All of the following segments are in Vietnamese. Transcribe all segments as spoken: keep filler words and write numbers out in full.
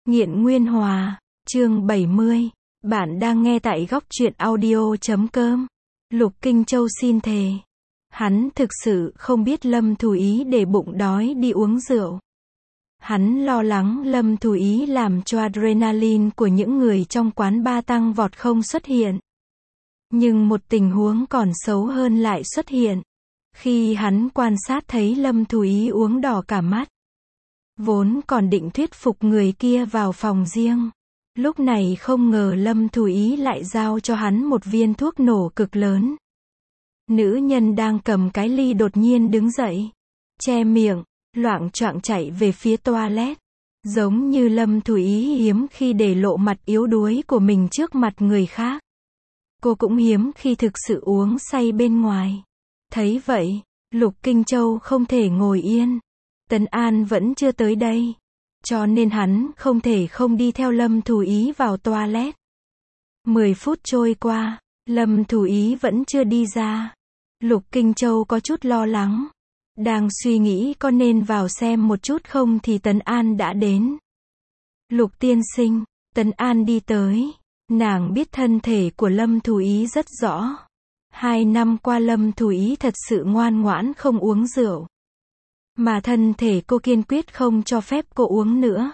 Nghiện Nguyên Hòa, chương bảy mươi. Bạn đang nghe tại góc truyện audio chấm com. Lục Kinh Châu xin thề. Hắn thực sự không biết Lâm Thù Ý để bụng đói đi uống rượu. Hắn lo lắng Lâm Thù Ý làm cho adrenaline của những người trong quán bar tăng vọt không xuất hiện. Nhưng một tình huống còn xấu hơn lại xuất hiện. Khi hắn quan sát thấy Lâm Thù Ý uống đỏ cả mắt. Vốn còn định thuyết phục người kia vào phòng riêng. Lúc này không ngờ Lâm Thù Ý lại giao cho hắn một viên thuốc nổ cực lớn. Nữ nhân đang cầm cái ly đột nhiên đứng dậy. Che miệng, loạng choạng chạy về phía toilet. Giống như Lâm Thù Ý hiếm khi để lộ mặt yếu đuối của mình trước mặt người khác. Cô cũng hiếm khi thực sự uống say bên ngoài. Thấy vậy, Lục Kinh Châu không thể ngồi yên. Tấn An vẫn chưa tới đây. Cho nên hắn không thể không đi theo Lâm Thù Ý vào toilet. Mười phút trôi qua, Lâm Thù Ý vẫn chưa đi ra. Lục Kinh Châu có chút lo lắng. Đang suy nghĩ có nên vào xem một chút không thì Tấn An đã đến. Lục tiên sinh, Tấn An đi tới. Nàng biết thân thể của Lâm Thù Ý rất rõ. Hai năm qua Lâm Thù Ý thật sự ngoan ngoãn không uống rượu. Mà thân thể cô kiên quyết không cho phép cô uống nữa.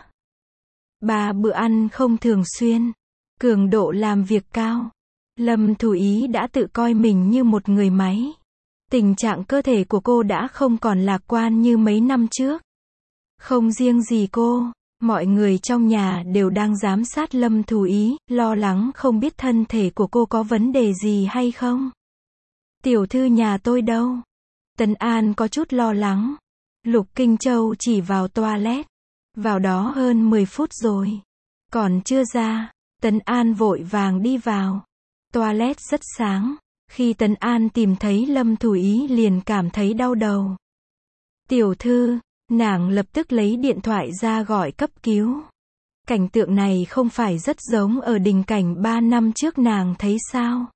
Ba bữa ăn không thường xuyên. Cường độ làm việc cao. Lâm Thù Ý đã tự coi mình như một người máy. Tình trạng cơ thể của cô đã không còn lạc quan như mấy năm trước. Không riêng gì cô, mọi người trong nhà đều đang giám sát Lâm Thù Ý, lo lắng không biết thân thể của cô có vấn đề gì hay không. Tiểu thư nhà tôi đâu? Tấn An có chút lo lắng. Lục Kinh Châu chỉ vào toilet. Vào đó hơn mười phút rồi. Còn chưa ra. Tấn An vội vàng đi vào. Toilet rất sáng. Khi Tấn An tìm thấy Lâm Thù Ý liền cảm thấy đau đầu. Tiểu thư, nàng lập tức lấy điện thoại ra gọi cấp cứu. Cảnh tượng này không phải rất giống ở đình cảnh ba năm trước nàng thấy sao?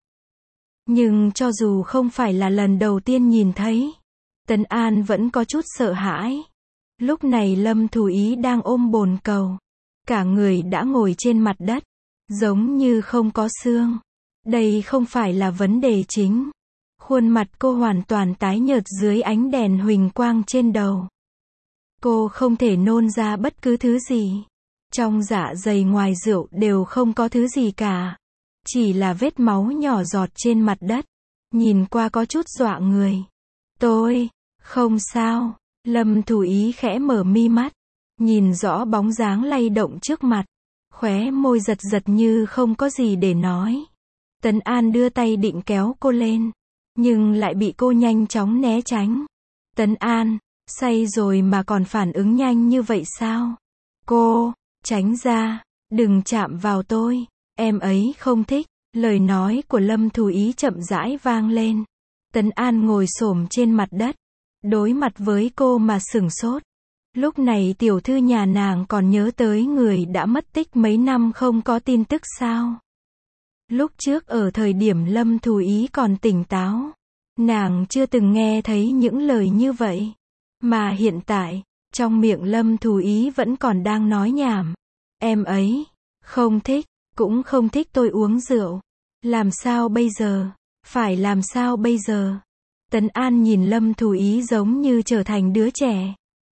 Nhưng cho dù không phải là lần đầu tiên nhìn thấy, Tấn An vẫn có chút sợ hãi. Lúc này Lâm Thù Ý đang ôm bồn cầu. Cả người đã ngồi trên mặt đất. Giống như không có xương. Đây không phải là vấn đề chính. Khuôn mặt cô hoàn toàn tái nhợt dưới ánh đèn huỳnh quang trên đầu. Cô không thể nôn ra bất cứ thứ gì. Trong dạ dày ngoài rượu đều không có thứ gì cả. Chỉ là vết máu nhỏ giọt trên mặt đất. Nhìn qua có chút dọa người. Tôi, không sao. Lâm Thù Ý khẽ mở mi mắt. Nhìn rõ bóng dáng lay động trước mặt. Khóe môi giật giật như không có gì để nói. Tấn An đưa tay định kéo cô lên. Nhưng lại bị cô nhanh chóng né tránh. Tấn An, say rồi mà còn phản ứng nhanh như vậy sao? Cô, tránh ra, đừng chạm vào tôi. Em ấy không thích. Lời nói của Lâm Thù Ý chậm rãi vang lên. Tấn An ngồi xổm trên mặt đất. Đối mặt với cô mà sửng sốt. Lúc này tiểu thư nhà nàng còn nhớ tới người đã mất tích mấy năm không có tin tức sao? Lúc trước ở thời điểm Lâm Thù Ý còn tỉnh táo, nàng chưa từng nghe thấy những lời như vậy. Mà hiện tại, trong miệng Lâm Thù Ý vẫn còn đang nói nhảm. Em ấy, không thích, cũng không thích tôi uống rượu. Làm sao bây giờ? Phải làm sao bây giờ? Tấn An nhìn Lâm Thù Ý giống như trở thành đứa trẻ.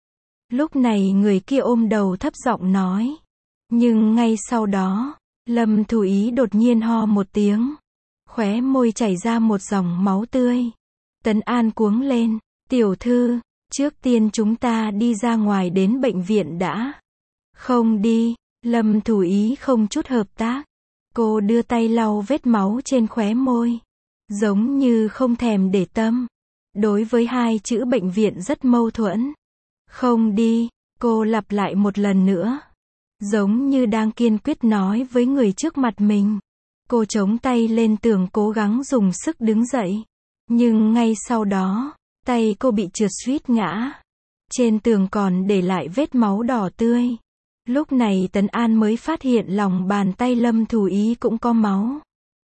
Lúc này người kia ôm đầu thấp giọng nói. Nhưng ngay sau đó, Lâm Thù Ý đột nhiên ho một tiếng. Khóe môi chảy ra một dòng máu tươi. Tấn An cuống lên. Tiểu thư, trước tiên chúng ta đi ra ngoài đến bệnh viện đã. Không đi. Lâm Thù Ý không chút hợp tác. Cô đưa tay lau vết máu trên khóe môi. Giống như không thèm để tâm. Đối với hai chữ bệnh viện rất mâu thuẫn. Không đi, cô lặp lại một lần nữa. Giống như đang kiên quyết nói với người trước mặt mình. Cô chống tay lên tường cố gắng dùng sức đứng dậy. Nhưng ngay sau đó, tay cô bị trượt suýt ngã. Trên tường còn để lại vết máu đỏ tươi. Lúc này Tấn An mới phát hiện lòng bàn tay Lâm Thù Ý cũng có máu.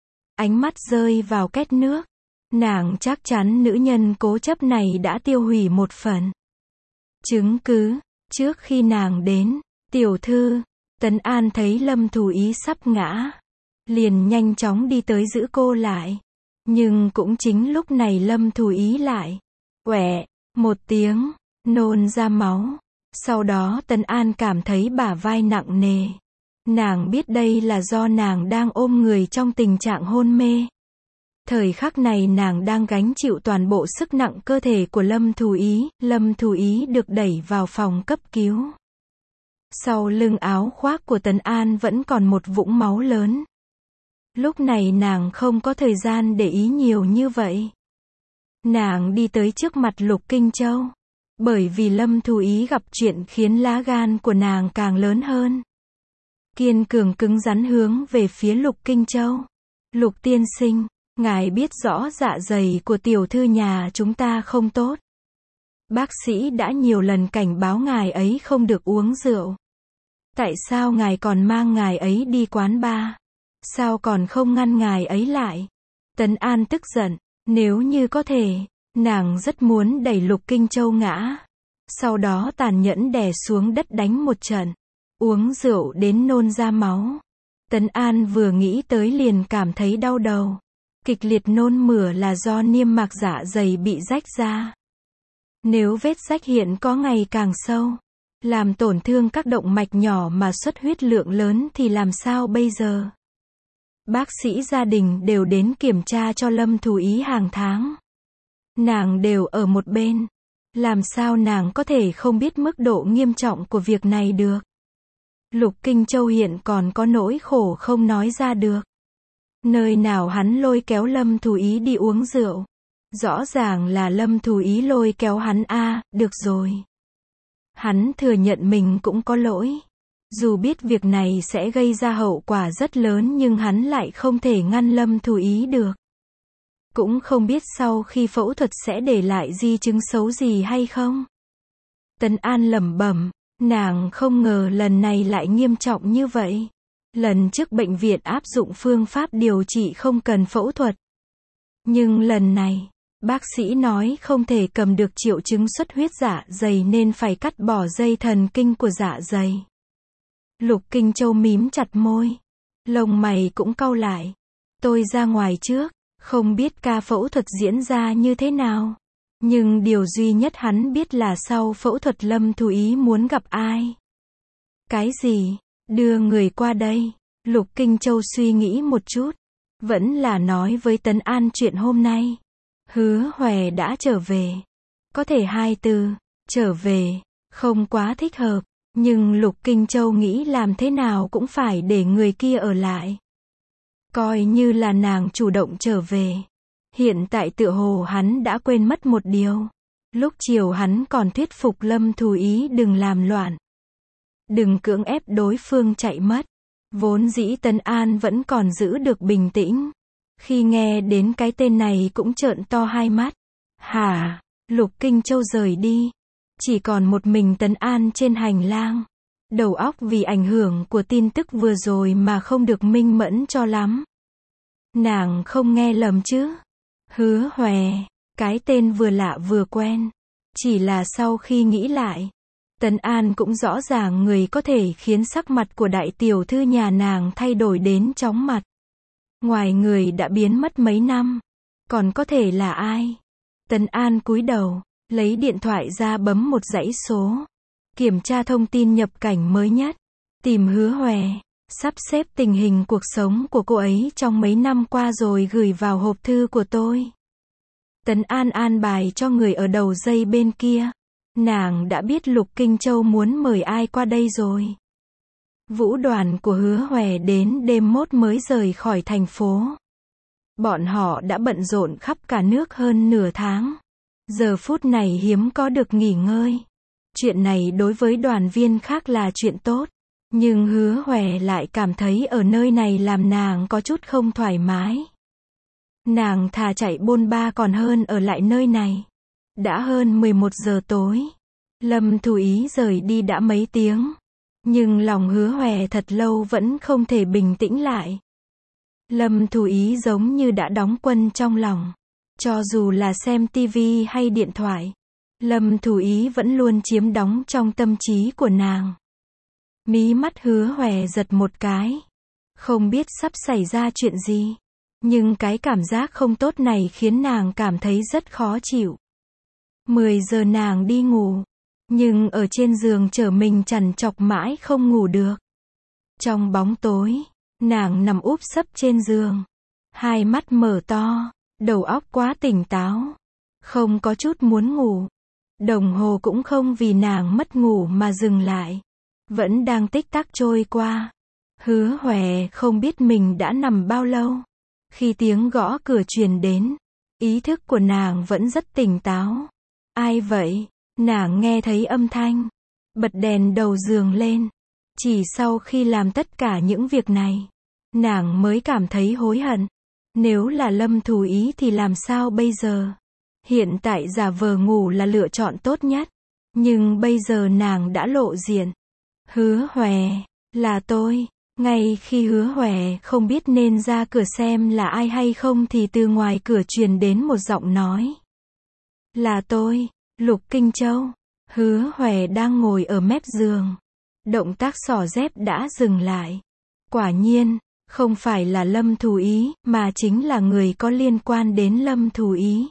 Ánh mắt rơi vào két nước. Nàng chắc chắn nữ nhân cố chấp này đã tiêu hủy một phần chứng cứ. Trước khi nàng đến, tiểu thư, Tấn An thấy Lâm Thù Ý sắp ngã, liền nhanh chóng đi tới giữ cô lại. Nhưng cũng chính lúc này Lâm Thù Ý lại "oẹ" một tiếng, nôn ra máu. Sau đó Tấn An cảm thấy bả vai nặng nề. Nàng biết đây là do nàng đang ôm người trong tình trạng hôn mê. Thời khắc này nàng đang gánh chịu toàn bộ sức nặng cơ thể của Lâm Thù Ý. Lâm Thù Ý được đẩy vào phòng cấp cứu. Sau lưng áo khoác của Tấn An vẫn còn một vũng máu lớn. Lúc này nàng không có thời gian để ý nhiều như vậy. Nàng đi tới trước mặt Lục Kinh Châu. Bởi vì Lâm Thù Ý gặp chuyện khiến lá gan của nàng càng lớn hơn. Kiên cường cứng rắn hướng về phía Lục Kinh Châu. "Lục tiên sinh, ngài biết rõ dạ dày của tiểu thư nhà chúng ta không tốt. Bác sĩ đã nhiều lần cảnh báo ngài ấy không được uống rượu. Tại sao ngài còn mang ngài ấy đi quán bar? Sao còn không ngăn ngài ấy lại?" Tấn An tức giận. Nếu như có thể, nàng rất muốn đẩy Lục Kinh Châu ngã. Sau đó tàn nhẫn đè xuống đất đánh một trận. Uống rượu đến nôn ra máu. Tấn An vừa nghĩ tới liền cảm thấy đau đầu. Kịch liệt nôn mửa là do niêm mạc dạ dày bị rách ra. Nếu vết rách hiện có ngày càng sâu, làm tổn thương các động mạch nhỏ mà xuất huyết lượng lớn thì làm sao bây giờ? Bác sĩ gia đình đều đến kiểm tra cho Lâm Thù Ý hàng tháng. Nàng đều ở một bên. Làm sao nàng có thể không biết mức độ nghiêm trọng của việc này được? Lục Kinh Châu hiện còn có nỗi khổ không nói ra được. Nơi nào hắn lôi kéo Lâm Thù Ý đi uống rượu? Rõ ràng là Lâm Thù Ý lôi kéo hắn a, à, được rồi. Hắn thừa nhận mình cũng có lỗi. Dù biết việc này sẽ gây ra hậu quả rất lớn nhưng hắn lại không thể ngăn Lâm Thù Ý được. Cũng không biết sau khi phẫu thuật sẽ để lại di chứng xấu gì hay không. Tấn An lẩm bẩm, nàng không ngờ lần này lại nghiêm trọng như vậy. Lần trước bệnh viện áp dụng phương pháp điều trị không cần phẫu thuật. Nhưng lần này, bác sĩ nói không thể cầm được triệu chứng xuất huyết dạ dày nên phải cắt bỏ dây thần kinh của dạ dày. Lục Kinh Châu mím chặt môi. Lông mày cũng cau lại. Tôi ra ngoài trước, không biết ca phẫu thuật diễn ra như thế nào. Nhưng điều duy nhất hắn biết là sau phẫu thuật Lâm Thù Ý muốn gặp ai. Cái gì? Đưa người qua đây. Lục Kinh Châu suy nghĩ một chút. Vẫn là nói với Tấn An chuyện hôm nay. Hứa Hòe đã trở về. Có thể hai từ, trở về, không quá thích hợp. Nhưng Lục Kinh Châu nghĩ làm thế nào cũng phải để người kia ở lại. Coi như là nàng chủ động trở về. Hiện tại tựa hồ hắn đã quên mất một điều. Lúc chiều hắn còn thuyết phục Lâm Thù Ý đừng làm loạn. Đừng cưỡng ép đối phương chạy mất. Vốn dĩ Tấn An vẫn còn giữ được bình tĩnh. Khi nghe đến cái tên này cũng trợn to hai mắt. Hả? Lục Kinh Châu rời đi. Chỉ còn một mình Tấn An trên hành lang. Đầu óc vì ảnh hưởng của tin tức vừa rồi mà không được minh mẫn cho lắm. Nàng không nghe lầm chứ? Hứa Hòe, cái tên vừa lạ vừa quen. Chỉ là sau khi nghĩ lại, Tấn An cũng rõ ràng người có thể khiến sắc mặt của đại tiểu thư nhà nàng thay đổi đến chóng mặt. Ngoài người đã biến mất mấy năm, còn có thể là ai? Tấn An cúi đầu, lấy điện thoại ra bấm một dãy số. Kiểm tra thông tin nhập cảnh mới nhất. Tìm Hứa Hòe. Sắp xếp tình hình cuộc sống của cô ấy trong mấy năm qua rồi gửi vào hộp thư của tôi. Tấn An an bài cho người ở đầu dây bên kia. Nàng đã biết Lục Kinh Châu muốn mời ai qua đây rồi. Vũ đoàn của Hứa Hòe đến đêm mốt mới rời khỏi thành phố. Bọn họ đã bận rộn khắp cả nước hơn nửa tháng. Giờ phút này hiếm có được nghỉ ngơi. Chuyện này đối với đoàn viên khác là chuyện tốt. Nhưng Hứa Hòe lại cảm thấy ở nơi này làm nàng có chút không thoải mái. Nàng thà chạy bôn ba còn hơn ở lại nơi này. Đã hơn mười một giờ tối. Lâm Thù Ý rời đi đã mấy tiếng. Nhưng lòng Hứa Hòe thật lâu vẫn không thể bình tĩnh lại. Lâm Thù Ý giống như đã đóng quân trong lòng. Cho dù là xem tivi hay điện thoại, Lâm Thù Ý vẫn luôn chiếm đóng trong tâm trí của nàng. Mí mắt Hứa Hòe giật một cái. Không biết sắp xảy ra chuyện gì. Nhưng cái cảm giác không tốt này khiến nàng cảm thấy rất khó chịu. mười giờ nàng đi ngủ. Nhưng ở trên giường trở mình trằn trọc mãi không ngủ được. Trong bóng tối, nàng nằm úp sấp trên giường. Hai mắt mở to, đầu óc quá tỉnh táo. Không có chút muốn ngủ. Đồng hồ cũng không vì nàng mất ngủ mà dừng lại. Vẫn đang tích tắc trôi qua. Hứa Hòe không biết mình đã nằm bao lâu. Khi tiếng gõ cửa truyền đến, ý thức của nàng vẫn rất tỉnh táo. Ai vậy? Nàng nghe thấy âm thanh. Bật đèn đầu giường lên. Chỉ sau khi làm tất cả những việc này, nàng mới cảm thấy hối hận. Nếu là Lâm Thù Ý thì làm sao bây giờ? Hiện tại giả vờ ngủ là lựa chọn tốt nhất. Nhưng bây giờ nàng đã lộ diện. Hứa Hòe, là tôi. Ngay khi Hứa Hòe không biết nên ra cửa xem là ai hay không thì từ ngoài cửa truyền đến một giọng nói. Là tôi, Lục Kinh Châu. Hứa Hòe đang ngồi ở mép giường. Động tác xỏ dép đã dừng lại. Quả nhiên, không phải là Lâm Thù Ý, mà chính là người có liên quan đến Lâm Thù Ý.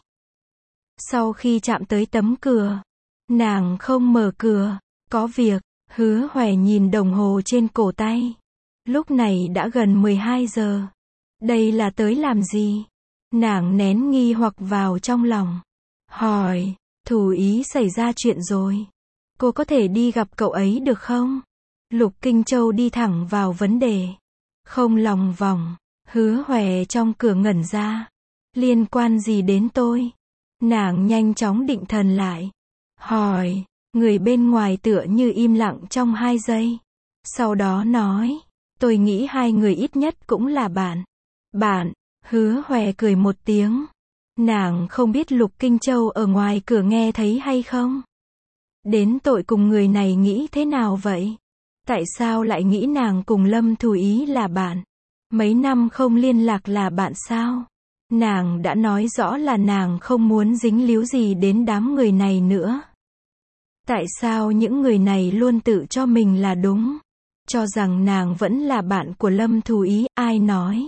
Sau khi chạm tới tấm cửa, nàng không mở cửa. Có việc. Hứa Hòe nhìn đồng hồ trên cổ tay. Lúc này đã gần mười hai giờ. Đây là tới làm gì? Nàng nén nghi hoặc vào trong lòng. Hỏi, Thù Ý xảy ra chuyện rồi. Cô có thể đi gặp cậu ấy được không? Lục Kinh Châu đi thẳng vào vấn đề. Không lòng vòng. Hứa Hòe trong cửa ngẩn ra. Liên quan gì đến tôi? Nàng nhanh chóng định thần lại. Hỏi, người bên ngoài tựa như im lặng trong hai giây. Sau đó nói, tôi nghĩ hai người ít nhất cũng là bạn. Bạn? Hứa Hòe cười một tiếng. Nàng không biết Lục Kinh Châu ở ngoài cửa nghe thấy hay không. Đến tội cùng người này nghĩ thế nào vậy? Tại sao lại nghĩ nàng cùng Lâm Thù Ý là bạn? Mấy năm không liên lạc là bạn sao? Nàng đã nói rõ là nàng không muốn dính líu gì đến đám người này nữa. Tại sao những người này luôn tự cho mình là đúng? Cho rằng nàng vẫn là bạn của Lâm Thù Ý, ai nói?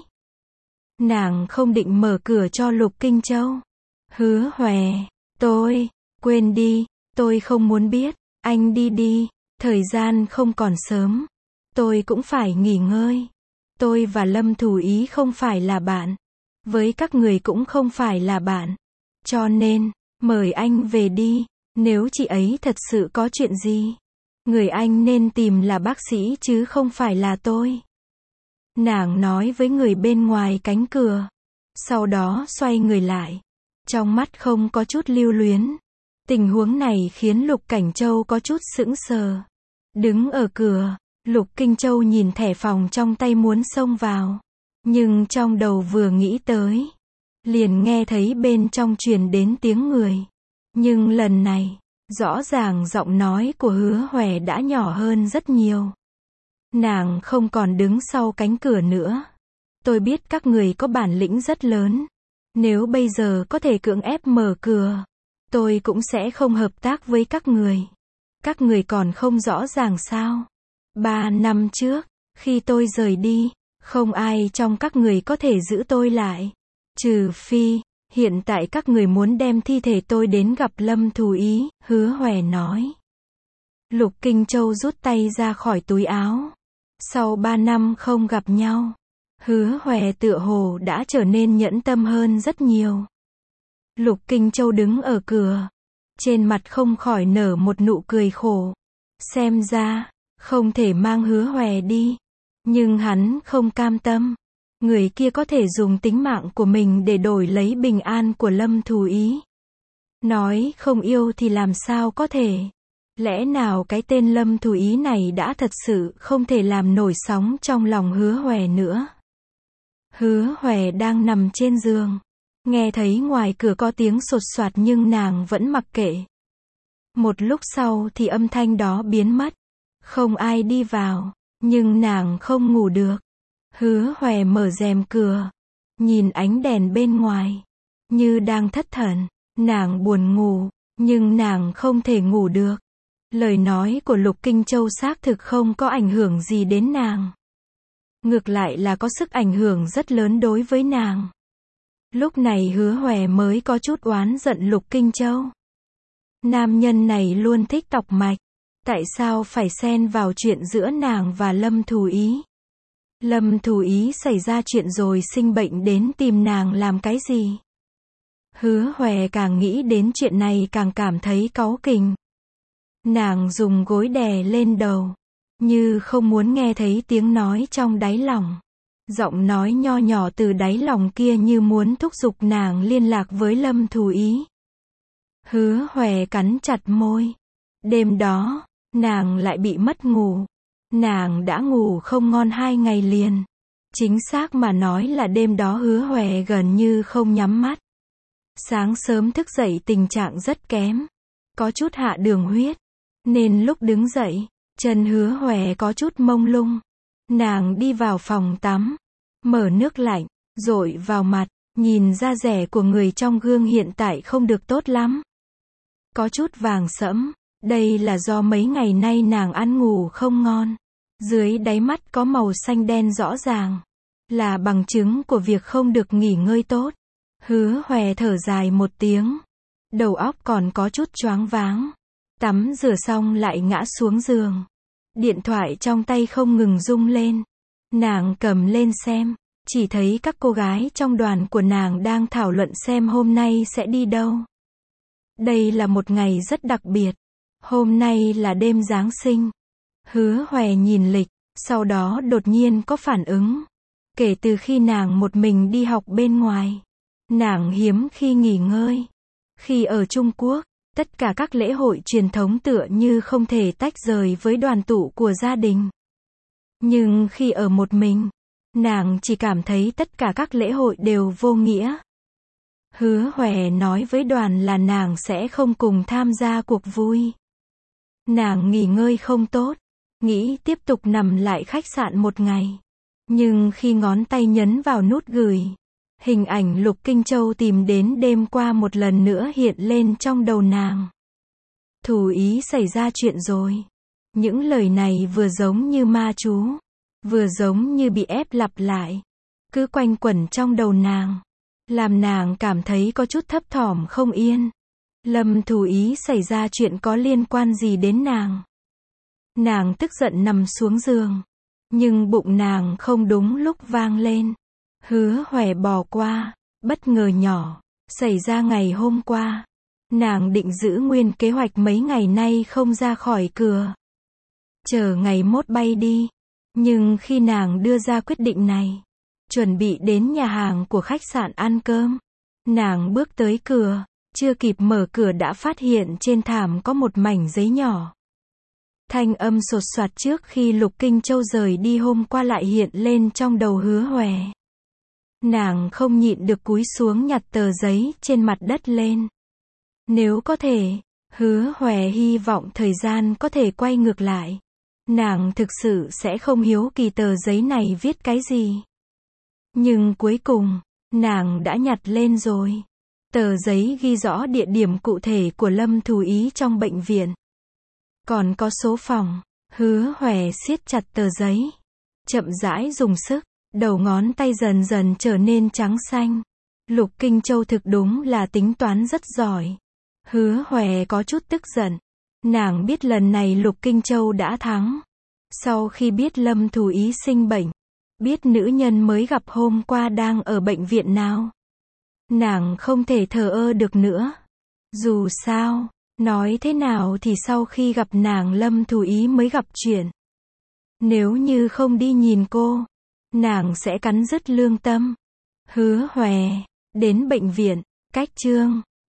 Nàng không định mở cửa cho Lục Kinh Châu. Hứa Hòe, tôi, quên đi, tôi không muốn biết, anh đi đi, thời gian không còn sớm. Tôi cũng phải nghỉ ngơi. Tôi và Lâm Thù Ý không phải là bạn. Với các người cũng không phải là bạn. Cho nên, mời anh về đi. Nếu chị ấy thật sự có chuyện gì, người anh nên tìm là bác sĩ chứ không phải là tôi. Nàng nói với người bên ngoài cánh cửa. Sau đó xoay người lại. Trong mắt không có chút lưu luyến. Tình huống này khiến Lục Cảnh Châu có chút sững sờ. Đứng ở cửa, Lục Kinh Châu nhìn thẻ phòng trong tay muốn xông vào. Nhưng trong đầu vừa nghĩ tới, liền nghe thấy bên trong truyền đến tiếng người. Nhưng lần này, rõ ràng giọng nói của Hứa Hòe đã nhỏ hơn rất nhiều. Nàng không còn đứng sau cánh cửa nữa. Tôi biết các người có bản lĩnh rất lớn. Nếu bây giờ có thể cưỡng ép mở cửa, tôi cũng sẽ không hợp tác với các người. Các người còn không rõ ràng sao? Ba năm trước, khi tôi rời đi, không ai trong các người có thể giữ tôi lại. Trừ phi, hiện tại các người muốn đem thi thể tôi đến gặp Lâm Thù Ý, Hứa Hòe nói. Lục Kinh Châu rút tay ra khỏi túi áo. Sau ba năm không gặp nhau, Hứa Hòe tựa hồ đã trở nên nhẫn tâm hơn rất nhiều. Lục Kinh Châu đứng ở cửa. Trên mặt không khỏi nở một nụ cười khổ. Xem ra, không thể mang Hứa Hòe đi. Nhưng hắn không cam tâm. Người kia có thể dùng tính mạng của mình để đổi lấy bình an của Lâm Thù Ý. Nói không yêu thì làm sao có thể. Lẽ nào cái tên Lâm Thù Ý này đã thật sự không thể làm nổi sóng trong lòng Hứa Hòe nữa. Hứa Hòe đang nằm trên giường. Nghe thấy ngoài cửa có tiếng sột soạt nhưng nàng vẫn mặc kệ. Một lúc sau thì âm thanh đó biến mất. Không ai đi vào. Nhưng nàng không ngủ được. Hứa Hòe mở rèm cửa. Nhìn ánh đèn bên ngoài. Như đang thất thần. Nàng buồn ngủ. Nhưng nàng không thể ngủ được. Lời nói của Lục Kinh Châu xác thực không có ảnh hưởng gì đến nàng. Ngược lại là có sức ảnh hưởng rất lớn đối với nàng. Lúc này Hứa Hoè mới có chút oán giận Lục Kinh Châu. Nam nhân này luôn thích tọc mạch. Tại sao phải xen vào chuyện giữa nàng và Lâm Thù Ý? Lâm Thù Ý xảy ra chuyện rồi sinh bệnh đến tìm nàng làm cái gì? Hứa Hoè càng nghĩ đến chuyện này càng cảm thấy cáu kỉnh. Nàng dùng gối đè lên đầu, như không muốn nghe thấy tiếng nói trong đáy lòng. Giọng nói nho nhỏ từ đáy lòng kia như muốn thúc giục nàng liên lạc với Lâm Thù Ý. Hứa Hoè cắn chặt môi. Đêm đó, nàng lại bị mất ngủ. Nàng đã ngủ không ngon hai ngày liền. Chính xác mà nói là đêm đó Hứa Hoè gần như không nhắm mắt. Sáng sớm thức dậy tình trạng rất kém. Có chút hạ đường huyết. Nên lúc đứng dậy, chân Hứa Hoè có chút mông lung. Nàng đi vào phòng tắm. Mở nước lạnh, dội vào mặt. Nhìn da rẻ của người trong gương hiện tại không được tốt lắm. Có chút vàng sẫm. Đây là do mấy ngày nay nàng ăn ngủ không ngon. Dưới đáy mắt có màu xanh đen rõ ràng. Là bằng chứng của việc không được nghỉ ngơi tốt. Hứa Hoè thở dài một tiếng. Đầu óc còn có chút choáng váng. Tắm rửa xong lại ngã xuống giường. Điện thoại trong tay không ngừng rung lên. Nàng cầm lên xem. Chỉ thấy các cô gái trong đoàn của nàng đang thảo luận xem hôm nay sẽ đi đâu. Đây là một ngày rất đặc biệt. Hôm nay là đêm Giáng sinh. Hứa Hoè nhìn lịch, sau đó đột nhiên có phản ứng. Kể từ khi nàng một mình đi học bên ngoài, nàng hiếm khi nghỉ ngơi. Khi ở Trung Quốc, tất cả các lễ hội truyền thống tựa như không thể tách rời với đoàn tụ của gia đình. Nhưng khi ở một mình, nàng chỉ cảm thấy tất cả các lễ hội đều vô nghĩa. Hứa Hoè nói với đoàn là nàng sẽ không cùng tham gia cuộc vui. Nàng nghỉ ngơi không tốt, nghĩ tiếp tục nằm lại khách sạn một ngày. Nhưng khi ngón tay nhấn vào nút gửi, hình ảnh Lục Kinh Châu tìm đến đêm qua một lần nữa hiện lên trong đầu nàng. Thù Ý xảy ra chuyện rồi. Những lời này vừa giống như ma chú, vừa giống như bị ép lặp lại. Cứ quanh quẩn trong đầu nàng, làm nàng cảm thấy có chút thấp thỏm không yên. Lâm Thù Ý xảy ra chuyện có liên quan gì đến nàng? Nàng tức giận nằm xuống giường. Nhưng bụng nàng không đúng lúc vang lên. Hứa Hoè bỏ qua. Bất ngờ nhỏ. Xảy ra ngày hôm qua. Nàng định giữ nguyên kế hoạch mấy ngày nay không ra khỏi cửa. Chờ ngày mốt bay đi. Nhưng khi nàng đưa ra quyết định này, chuẩn bị đến nhà hàng của khách sạn ăn cơm, nàng bước tới cửa. Chưa kịp mở cửa đã phát hiện trên thảm có một mảnh giấy nhỏ. Thanh âm sột soạt trước khi Lục Kinh Châu rời đi hôm qua lại hiện lên trong đầu Hứa Hoè. Nàng không nhịn được cúi xuống nhặt tờ giấy trên mặt đất lên. Nếu có thể, Hứa Hoè hy vọng thời gian có thể quay ngược lại. Nàng thực sự sẽ không hiếu kỳ tờ giấy này viết cái gì. Nhưng cuối cùng, nàng đã nhặt lên rồi. Tờ giấy ghi rõ địa điểm cụ thể của Lâm Thù Ý trong bệnh viện. Còn có số phòng. Hứa Hoè siết chặt tờ giấy. Chậm rãi dùng sức. Đầu ngón tay dần dần trở nên trắng xanh. Lục Kinh Châu thực đúng là tính toán rất giỏi. Hứa Hoè có chút tức giận. Nàng biết lần này Lục Kinh Châu đã thắng. Sau khi biết Lâm Thù Ý sinh bệnh, biết nữ nhân mới gặp hôm qua đang ở bệnh viện nào, nàng không thể thờ ơ được nữa. Dù sao, nói thế nào thì sau khi gặp nàng Lâm Thù Ý mới gặp chuyện. Nếu như không đi nhìn cô, nàng sẽ cắn rứt lương tâm. Hứa Hoè, đến bệnh viện, cách Trương